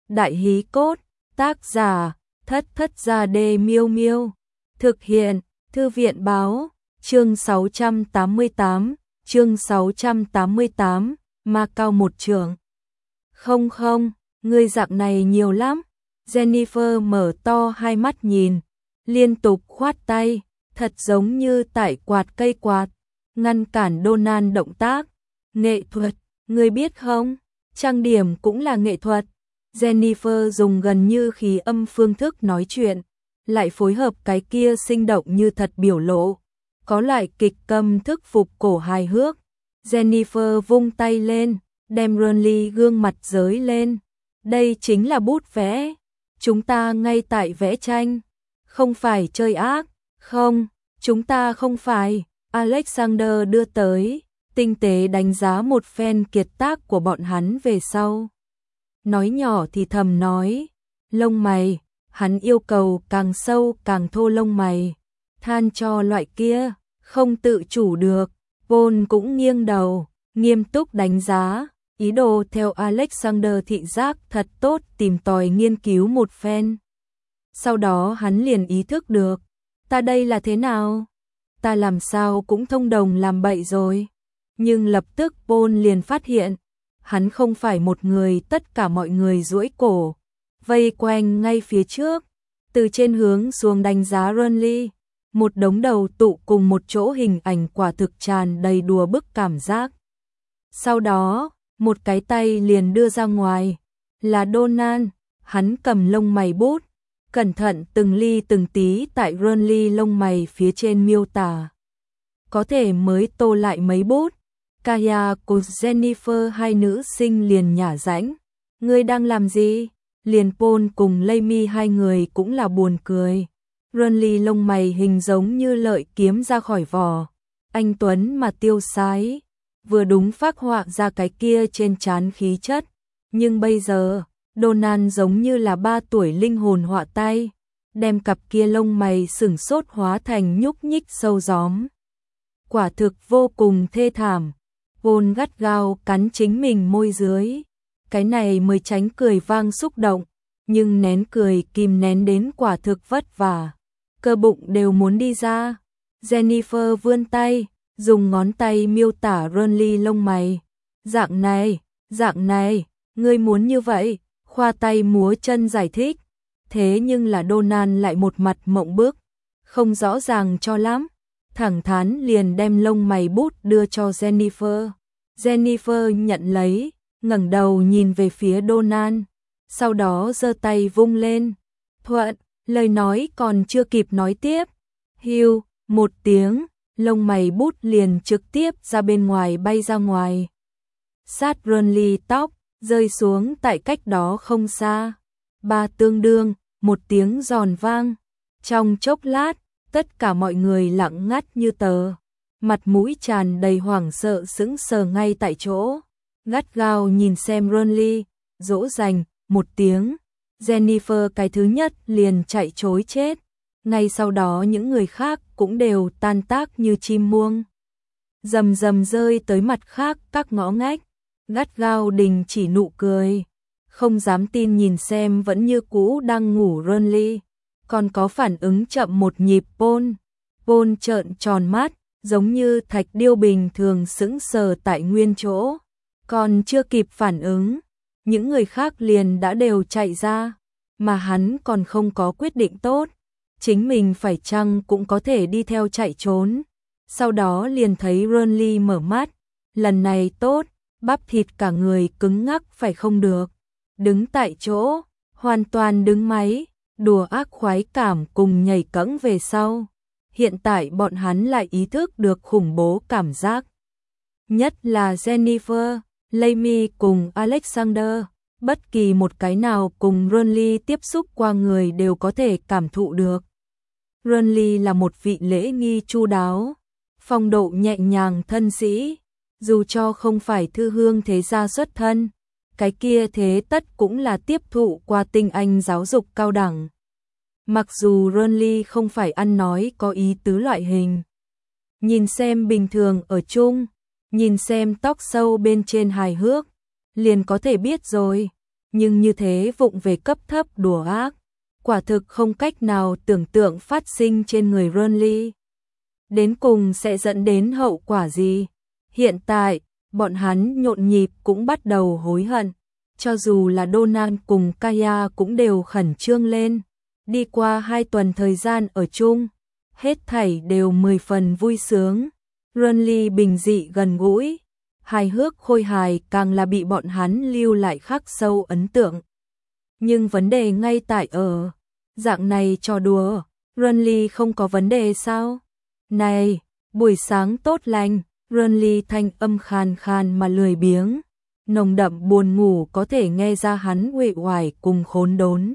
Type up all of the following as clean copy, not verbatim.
Đại hí cốt, tác giả, Thất Thất Gia Đê Miêu Miêu. Thực hiện, Thư viện báo, chương 688, Ma Cao một trượng. Không không, người dạng này nhiều lắm. Jennifer mở to hai mắt nhìn, liên tục khoát tay, thật giống như tại quạt cây quạt, ngăn cản Donald động tác. Nghệ thuật, người biết không? Trang điểm cũng là nghệ thuật. Jennifer dùng gần như khí âm phương thức nói chuyện, lại phối hợp cái kia sinh động như thật biểu lộ, có loại kịch câm thức phục cổ hài hước. Jennifer vung tay lên, đem Ronly gương mặt giới lên. Đây chính là bút vẽ. Chúng ta ngay tại vẽ tranh, không phải chơi ác. Không, chúng ta không phải. Alexander đưa tới, tinh tế đánh giá một phen kiệt tác của bọn hắn về sau. Nói nhỏ thì thầm nói, lông mày, hắn yêu cầu càng sâu càng thô lông mày, than cho loại kia, không tự chủ được. Paul cũng nghiêng đầu, nghiêm túc đánh giá, ý đồ theo Alexander thị giác thật tốt tìm tòi nghiên cứu một phen. Sau đó hắn liền ý thức được, ta đây là thế nào? Ta làm sao cũng thông đồng làm bậy rồi. Nhưng lập tức Paul liền phát hiện, hắn không phải một người, tất cả mọi người duỗi cổ, vây quanh ngay phía trước, từ trên hướng xuống đánh giá Ronly. Một đống đầu tụ cùng một chỗ, hình ảnh quả thực tràn đầy đùa bức cảm giác. Sau đó, một cái tay liền đưa ra ngoài, là Donald, hắn cầm lông mày bút, cẩn thận từng ly từng tí tại Ronly lông mày phía trên miêu tả. Có thể mới tô lại mấy bút, Kaya cùng Jennifer hai nữ sinh liền nhả rãnh. Ngươi đang làm gì? Liền Paul cùng Amy hai người cũng là buồn cười. Ronly lông mày hình giống như lợi kiếm ra khỏi vỏ, anh tuấn mà tiêu sái, vừa đúng phác họa ra cái kia trên trán khí chất. Nhưng bây giờ, Donald giống như là 3 tuổi linh hồn họa tay, đem cặp kia lông mày sửng sốt hóa thành nhúc nhích sâu gióm. Quả thực vô cùng thê thảm. Paul gắt gao cắn chính mình môi dưới, cái này mới tránh cười vang xúc động, nhưng nén cười kìm nén đến quả thực vất vả, cơ bụng đều muốn đi ra. Jennifer vươn tay, dùng ngón tay miêu tả Ronly lông mày. Dạng này, ngươi muốn như vậy, khoa tay múa chân giải thích. Thế nhưng là Donald lại một mặt mộng bức, không rõ ràng cho lắm, thẳng thắn liền đem lông mày bút đưa cho Jennifer. Jennifer nhận lấy, ngẩng đầu nhìn về phía Donald, sau đó giơ tay vung lên. Thuận, lời nói còn chưa kịp nói tiếp, hiu, một tiếng, lông mày bút liền trực tiếp ra bên ngoài bay ra ngoài. Sát Ronly tóc, rơi xuống tại cách đó không xa. Ba tương đương, một tiếng giòn vang. Trong chốc lát, tất cả mọi người lặng ngắt như tờ, mặt mũi tràn đầy hoảng sợ sững sờ ngay tại chỗ, gắt gao nhìn xem Ronly. Dỗ dành, một tiếng, Jennifer cái thứ nhất liền chạy trối chết. Ngay sau đó những người khác cũng đều tan tác như chim muông, rầm rầm rơi tới mặt khác các ngõ ngách, gắt gao đình chỉ nụ cười, không dám tin nhìn xem vẫn như cũ đang ngủ Ronly. Còn có phản ứng chậm một nhịp Paul trợn tròn mắt, giống như thạch điêu bình thường sững sờ tại nguyên chỗ. Còn chưa kịp phản ứng, những người khác liền đã đều chạy ra, mà hắn còn không có quyết định tốt, chính mình phải chăng cũng có thể đi theo chạy trốn. Sau đó liền thấy Ronly mở mắt, lần này tốt, bắp thịt cả người cứng ngắc phải không được, đứng tại chỗ, hoàn toàn đứng máy, đùa ác khoái cảm cùng nhảy cẫng về sau. Hiện tại bọn hắn lại ý thức được khủng bố cảm giác. Nhất là Jennifer, Amy cùng Alexander, bất kỳ một cái nào cùng Ronly tiếp xúc qua người đều có thể cảm thụ được. Ronly là một vị lễ nghi chu đáo, phong độ nhẹ nhàng thân sĩ, dù cho không phải thư hương thế gia xuất thân, cái kia thế tất cũng là tiếp thụ qua tinh anh giáo dục cao đẳng. Mặc dù Ronly không phải ăn nói có ý tứ loại hình, nhìn xem bình thường ở chung, nhìn xem tóc sâu bên trên hài hước, liền có thể biết rồi. nhưng như thế vụng về cấp thấp đùa ác, quả thực không cách nào tưởng tượng phát sinh trên người Renly. Đến cùng sẽ dẫn đến hậu quả gì? Hiện tại, bọn hắn nhộn nhịp cũng bắt đầu hối hận, cho dù là Donan cùng Kaya cũng đều khẩn trương lên. Đi qua 2 tuần thời gian ở chung, hết thảy đều 10 phần vui sướng. Renly bình dị gần gũi, hài hước khôi hài càng là bị bọn hắn lưu lại khắc sâu ấn tượng. Nhưng vấn đề ngay tại ở, dạng này trò đùa, Renly không có vấn đề sao? Này, buổi sáng tốt lành, Renly thanh âm khàn khàn mà lười biếng, nồng đậm buồn ngủ có thể nghe ra hắn uể oải cùng khốn đốn.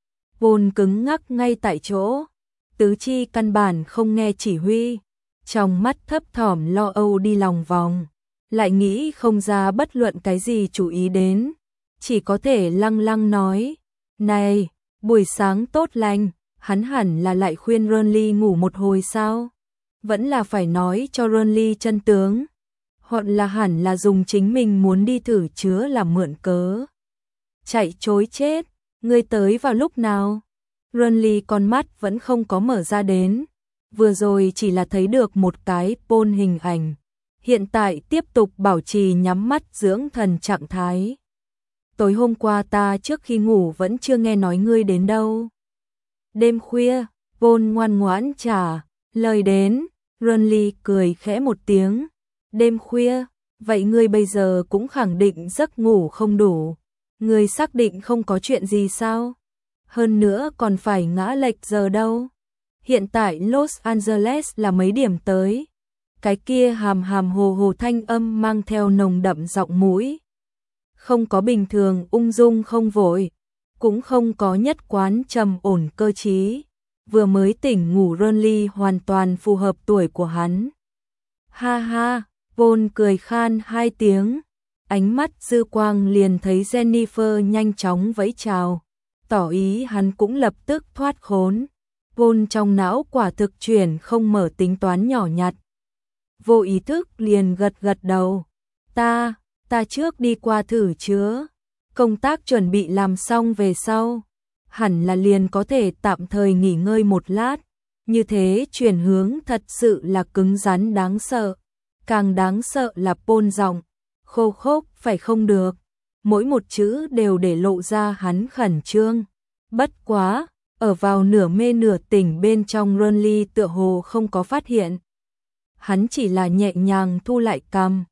Vốn cứng ngắc ngay tại chỗ, tứ chi căn bản không nghe chỉ huy, trong mắt thấp thỏm lo âu đi lòng vòng, lại nghĩ không ra bất luận cái gì chú ý đến, chỉ có thể lăng lăng nói, này, buổi sáng tốt lành, hắn hẳn là lại khuyên Renly ngủ một hồi sao? Vẫn là phải nói cho Renly chân tướng, hoặc là hẳn là dùng chính mình muốn đi thử chứa làm mượn cớ. Chạy chối chết, ngươi tới vào lúc nào? Renly con mắt vẫn không có mở ra đến, vừa rồi chỉ là thấy được một cái pôn hình ảnh, hiện tại tiếp tục bảo trì nhắm mắt dưỡng thần trạng thái. Tối hôm qua ta trước khi ngủ vẫn chưa nghe nói ngươi đến đâu. Đêm khuya, Pôn ngoan ngoãn trả lời đến, Renly cười khẽ một tiếng. Đêm khuya, vậy ngươi bây giờ cũng khẳng định giấc ngủ không đủ. Ngươi xác định không có chuyện gì sao? Hơn nữa còn phải ngã lệch giờ đâu. Hiện tại Los Angeles là mấy điểm tới? Cái kia hàm hàm hồ hồ thanh âm mang theo nồng đậm giọng mũi. Không có bình thường ung dung không vội, cũng không có nhất quán trầm ổn cơ trí. Vừa mới tỉnh ngủ Renly hoàn toàn phù hợp tuổi của hắn. Ha ha, Vôn cười khan 2 tiếng, ánh mắt dư quang liền thấy Jennifer nhanh chóng vẫy chào, tỏ ý hắn cũng lập tức thoát khốn. Vôn trong não quả thực chuyển không mở tính toán nhỏ nhặt. Vô ý thức liền gật gật đầu. Ta trước đi qua thử chứa. Công tác chuẩn bị làm xong về sau, hẳn là liền có thể tạm thời nghỉ ngơi một lát. Như thế chuyển hướng thật sự là cứng rắn đáng sợ. Càng đáng sợ là Pôn giọng khô khốc phải không được. Mỗi một chữ đều để lộ ra hắn khẩn trương. Bất quá, ở vào nửa mê nửa tỉnh bên trong Renly tựa hồ không có phát hiện. Hắn chỉ là nhẹ nhàng thu lại cằm.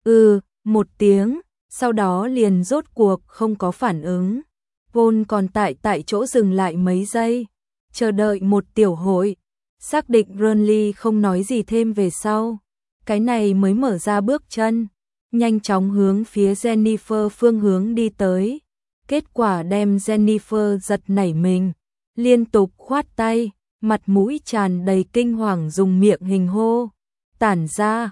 Một tiếng, sau đó liền rốt cuộc không có phản ứng. Pôn còn tại chỗ dừng lại mấy giây, chờ đợi một tiểu hội, xác định Renly không nói gì thêm về sau. Cái này mới mở ra bước chân, nhanh chóng hướng phía Jennifer phương hướng đi tới. Kết quả đem Jennifer giật nảy mình, liên tục khoát tay, mặt mũi tràn đầy kinh hoàng dùng miệng hình hô. Tản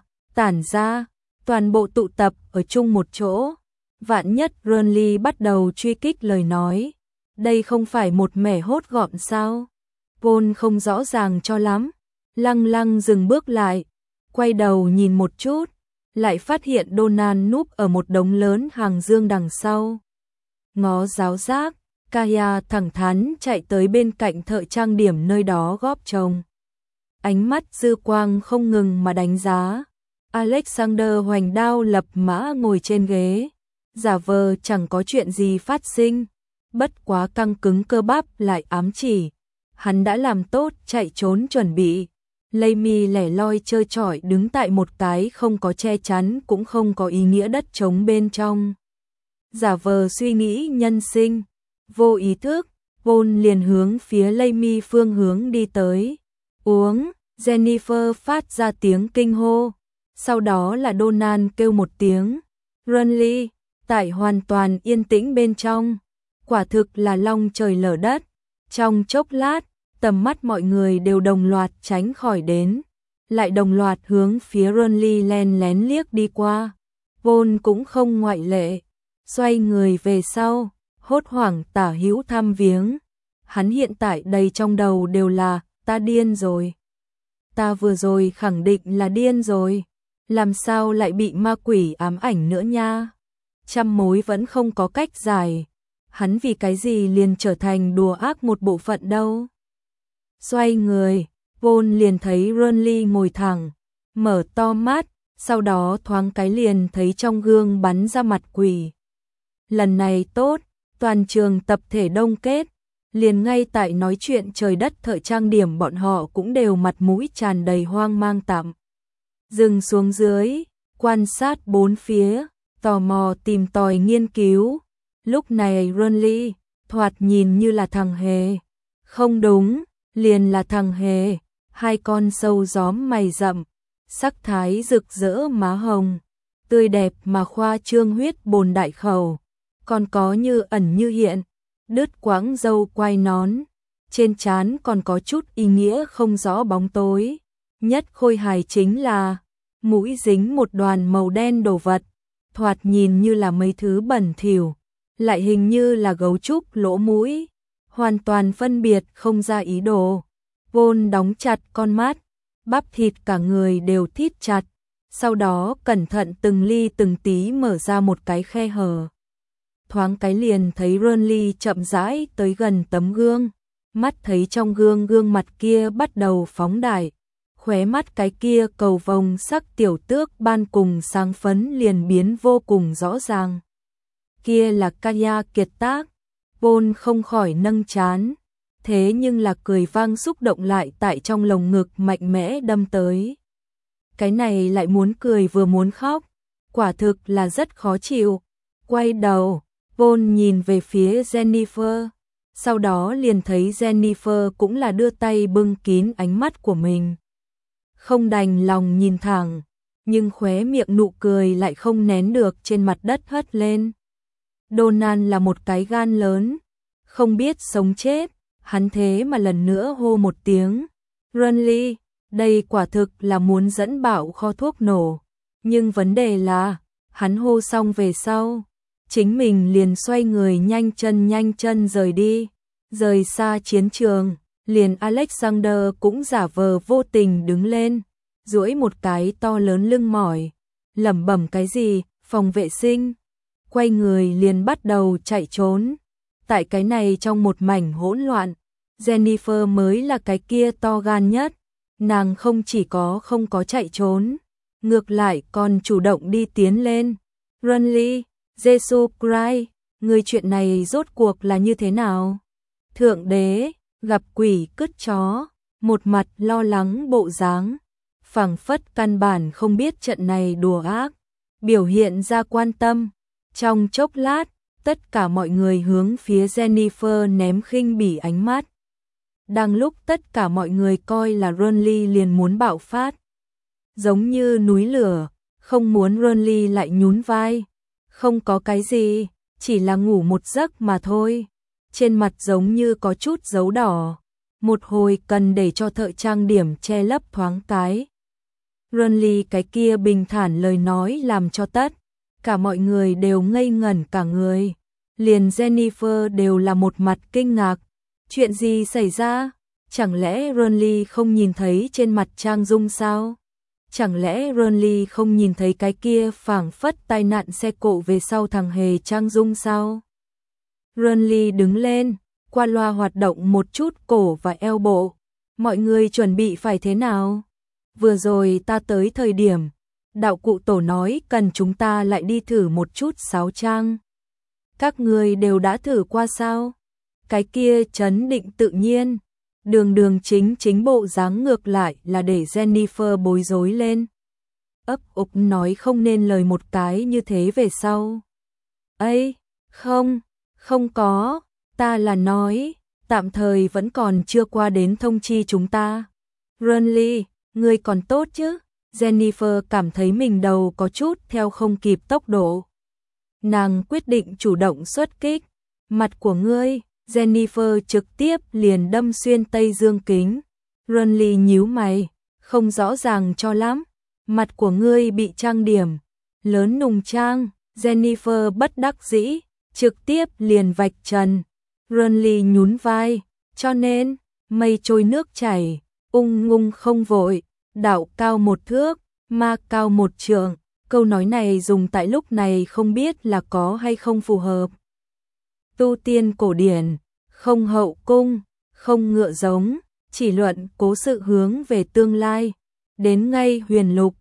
ra, toàn bộ tụ tập ở chung một chỗ. Vạn nhất Renly bắt đầu truy kích lời nói, đây không phải một mẻ hốt gọn sao? Pôn không rõ ràng cho lắm, lăng lăng dừng bước lại, quay đầu nhìn một chút, lại phát hiện Donan núp ở một đống lớn hàng dương đằng sau. Ngó giáo giác, Kaya thẳng thắn chạy tới bên cạnh thợ trang điểm nơi đó góp chồng. Ánh mắt dư quang không ngừng mà đánh giá. Alexander hoành đao lập mã ngồi trên ghế, giả vờ chẳng có chuyện gì phát sinh, bất quá căng cứng cơ bắp lại ám chỉ. Hắn đã làm tốt chạy trốn chuẩn bị. Laimi lẻ loi trơ trọi đứng tại một cái không có che chắn cũng không có ý nghĩa đất trống bên trong. Giả vờ suy nghĩ nhân sinh, vô ý thức, Vôn liền hướng phía Laimi phương hướng đi tới. Uống, Jennifer phát ra tiếng kinh hô, sau đó là Donan kêu một tiếng. Renly, tại hoàn toàn yên tĩnh bên trong, quả thực là long trời lở đất. Trong chốc lát, tầm mắt mọi người đều đồng loạt tránh khỏi đến, lại đồng loạt hướng phía Renly len lén liếc đi qua. Vôn cũng không ngoại lệ, xoay người về sau, hốt hoảng tả hữu thăm viếng. Hắn hiện tại đầy trong đầu đều là, ta điên rồi. Ta vừa rồi khẳng định là điên rồi, làm sao lại bị ma quỷ ám ảnh nữa nha. Trăm mối vẫn không có cách giải. hắn vì cái gì liền trở thành đùa ác một bộ phận đâu. Xoay người, Vôn liền thấy Renly ngồi thẳng, mở to mắt, sau đó thoáng cái liền thấy trong gương bắn ra mặt quỷ. Lần này tốt, toàn trường tập thể đông kết, liền ngay tại nói chuyện trời đất thợ trang điểm bọn họ cũng đều mặt mũi tràn đầy hoang mang tạm. Dừng xuống dưới, quan sát bốn phía, tò mò tìm tòi nghiên cứu. Lúc này Renly, thoạt nhìn như là thằng hề. Không đúng, liền là thằng hề, hai con sâu gióm mày rậm, sắc thái rực rỡ má hồng, tươi đẹp mà khoa trương huyết bồn đại khẩu, còn có như ẩn như hiện, đứt quãng râu quai nón, trên trán còn có chút ý nghĩa không rõ bóng tối. Nhất khôi hài chính là mũi dính một đoàn màu đen đồ vật, thoạt nhìn như là mấy thứ bẩn thỉu, lại hình như là gấu trúc lỗ mũi, hoàn toàn phân biệt không ra ý đồ. Vôn đóng chặt con mắt, bắp thịt cả người đều thít chặt, sau đó cẩn thận từng ly từng tí mở ra một cái khe hở. Thoáng cái liền thấy Renly chậm rãi tới gần tấm gương, mắt thấy trong gương gương mặt kia bắt đầu phóng đại, khóe mắt cái kia cầu vồng sắc tiểu tước ban cùng sáng phấn liền biến vô cùng rõ ràng. Kia là Kaya kiệt tác, Vôn không khỏi nâng trán, thế nhưng là cười vang xúc động lại tại trong lồng ngực mạnh mẽ đâm tới. Cái này lại muốn cười vừa muốn khóc, quả thực là rất khó chịu. Quay đầu, Vôn nhìn về phía Jennifer, sau đó liền thấy Jennifer cũng là đưa tay bưng kín ánh mắt của mình. Không đành lòng nhìn thẳng, nhưng khóe miệng nụ cười lại không nén được trên mặt đất hất lên. Donald là một cái gan lớn, không biết sống chết, hắn thế mà lần nữa hô một tiếng. Renly, đây quả thực là muốn dẫn bạo kho thuốc nổ. Nhưng vấn đề là, hắn hô xong về sau, chính mình liền xoay người nhanh chân rời đi, rời xa chiến trường. Liền Alexander cũng giả vờ vô tình đứng lên, duỗi một cái to lớn lưng mỏi, lẩm bẩm cái gì, phòng vệ sinh, quay người liền bắt đầu chạy trốn. Tại cái này trong một mảnh hỗn loạn, Jennifer mới là cái kia to gan nhất, nàng không chỉ không có chạy trốn, ngược lại còn chủ động đi tiến lên. Renly, Jesus Christ, người chuyện này rốt cuộc là như thế nào? Thượng đế, gặp quỷ cứt chó, một mặt lo lắng bộ dáng, phảng phất căn bản không biết trận này đùa ác, biểu hiện ra quan tâm. Trong chốc lát, tất cả mọi người hướng phía Jennifer ném khinh bỉ ánh mắt. Đang lúc tất cả mọi người coi là Renly liền muốn bạo phát, giống như núi lửa, không muốn Renly lại nhún vai. Không có cái gì, chỉ là ngủ một giấc mà thôi. Trên mặt giống như có chút dấu đỏ, một hồi cần để cho thợ trang điểm che lấp thoáng cái. Renly cái kia bình thản lời nói làm cho tất cả mọi người đều ngây ngẩn cả người, liền Jennifer đều là một mặt kinh ngạc. Chuyện gì xảy ra? Chẳng lẽ Renly không nhìn thấy trên mặt Trang Dung sao? Chẳng lẽ Renly không nhìn thấy cái kia phảng phất tai nạn xe cộ về sau thằng hề Trang Dung sao? Renly đứng lên, qua loa hoạt động một chút cổ và eo bộ. Mọi người chuẩn bị phải thế nào? Vừa rồi ta tới thời điểm, đạo cụ tổ nói cần chúng ta lại đi thử một chút sáo trang. Các người đều đã thử qua sao? Cái kia trấn định tự nhiên, đường chính bộ dáng ngược lại là để Jennifer bối rối lên. Ấp ục nói không nên lời một cái như thế về sau. Ây, không có, ta là nói, tạm thời vẫn còn chưa qua đến thông chi chúng ta. Renly, ngươi còn tốt chứ? Jennifer cảm thấy mình đầu có chút theo không kịp tốc độ. Nàng quyết định chủ động xuất kích. Mặt của ngươi, Jennifer trực tiếp liền đâm xuyên tây dương kính. Renly nhíu mày, không rõ ràng cho lắm. Mặt của ngươi bị trang điểm lớn nùng trang. Jennifer bất đắc dĩ, trực tiếp liền vạch trần. Renly nhún vai, cho nên, mây trôi nước chảy, ung ngung không vội, đạo cao một thước, ma cao một trượng. Câu nói này dùng tại lúc này không biết là có hay không phù hợp. tu tiên cổ điển, không hậu cung, không ngựa giống, chỉ luận cố sự hướng về tương lai. Đến ngay huyền lục,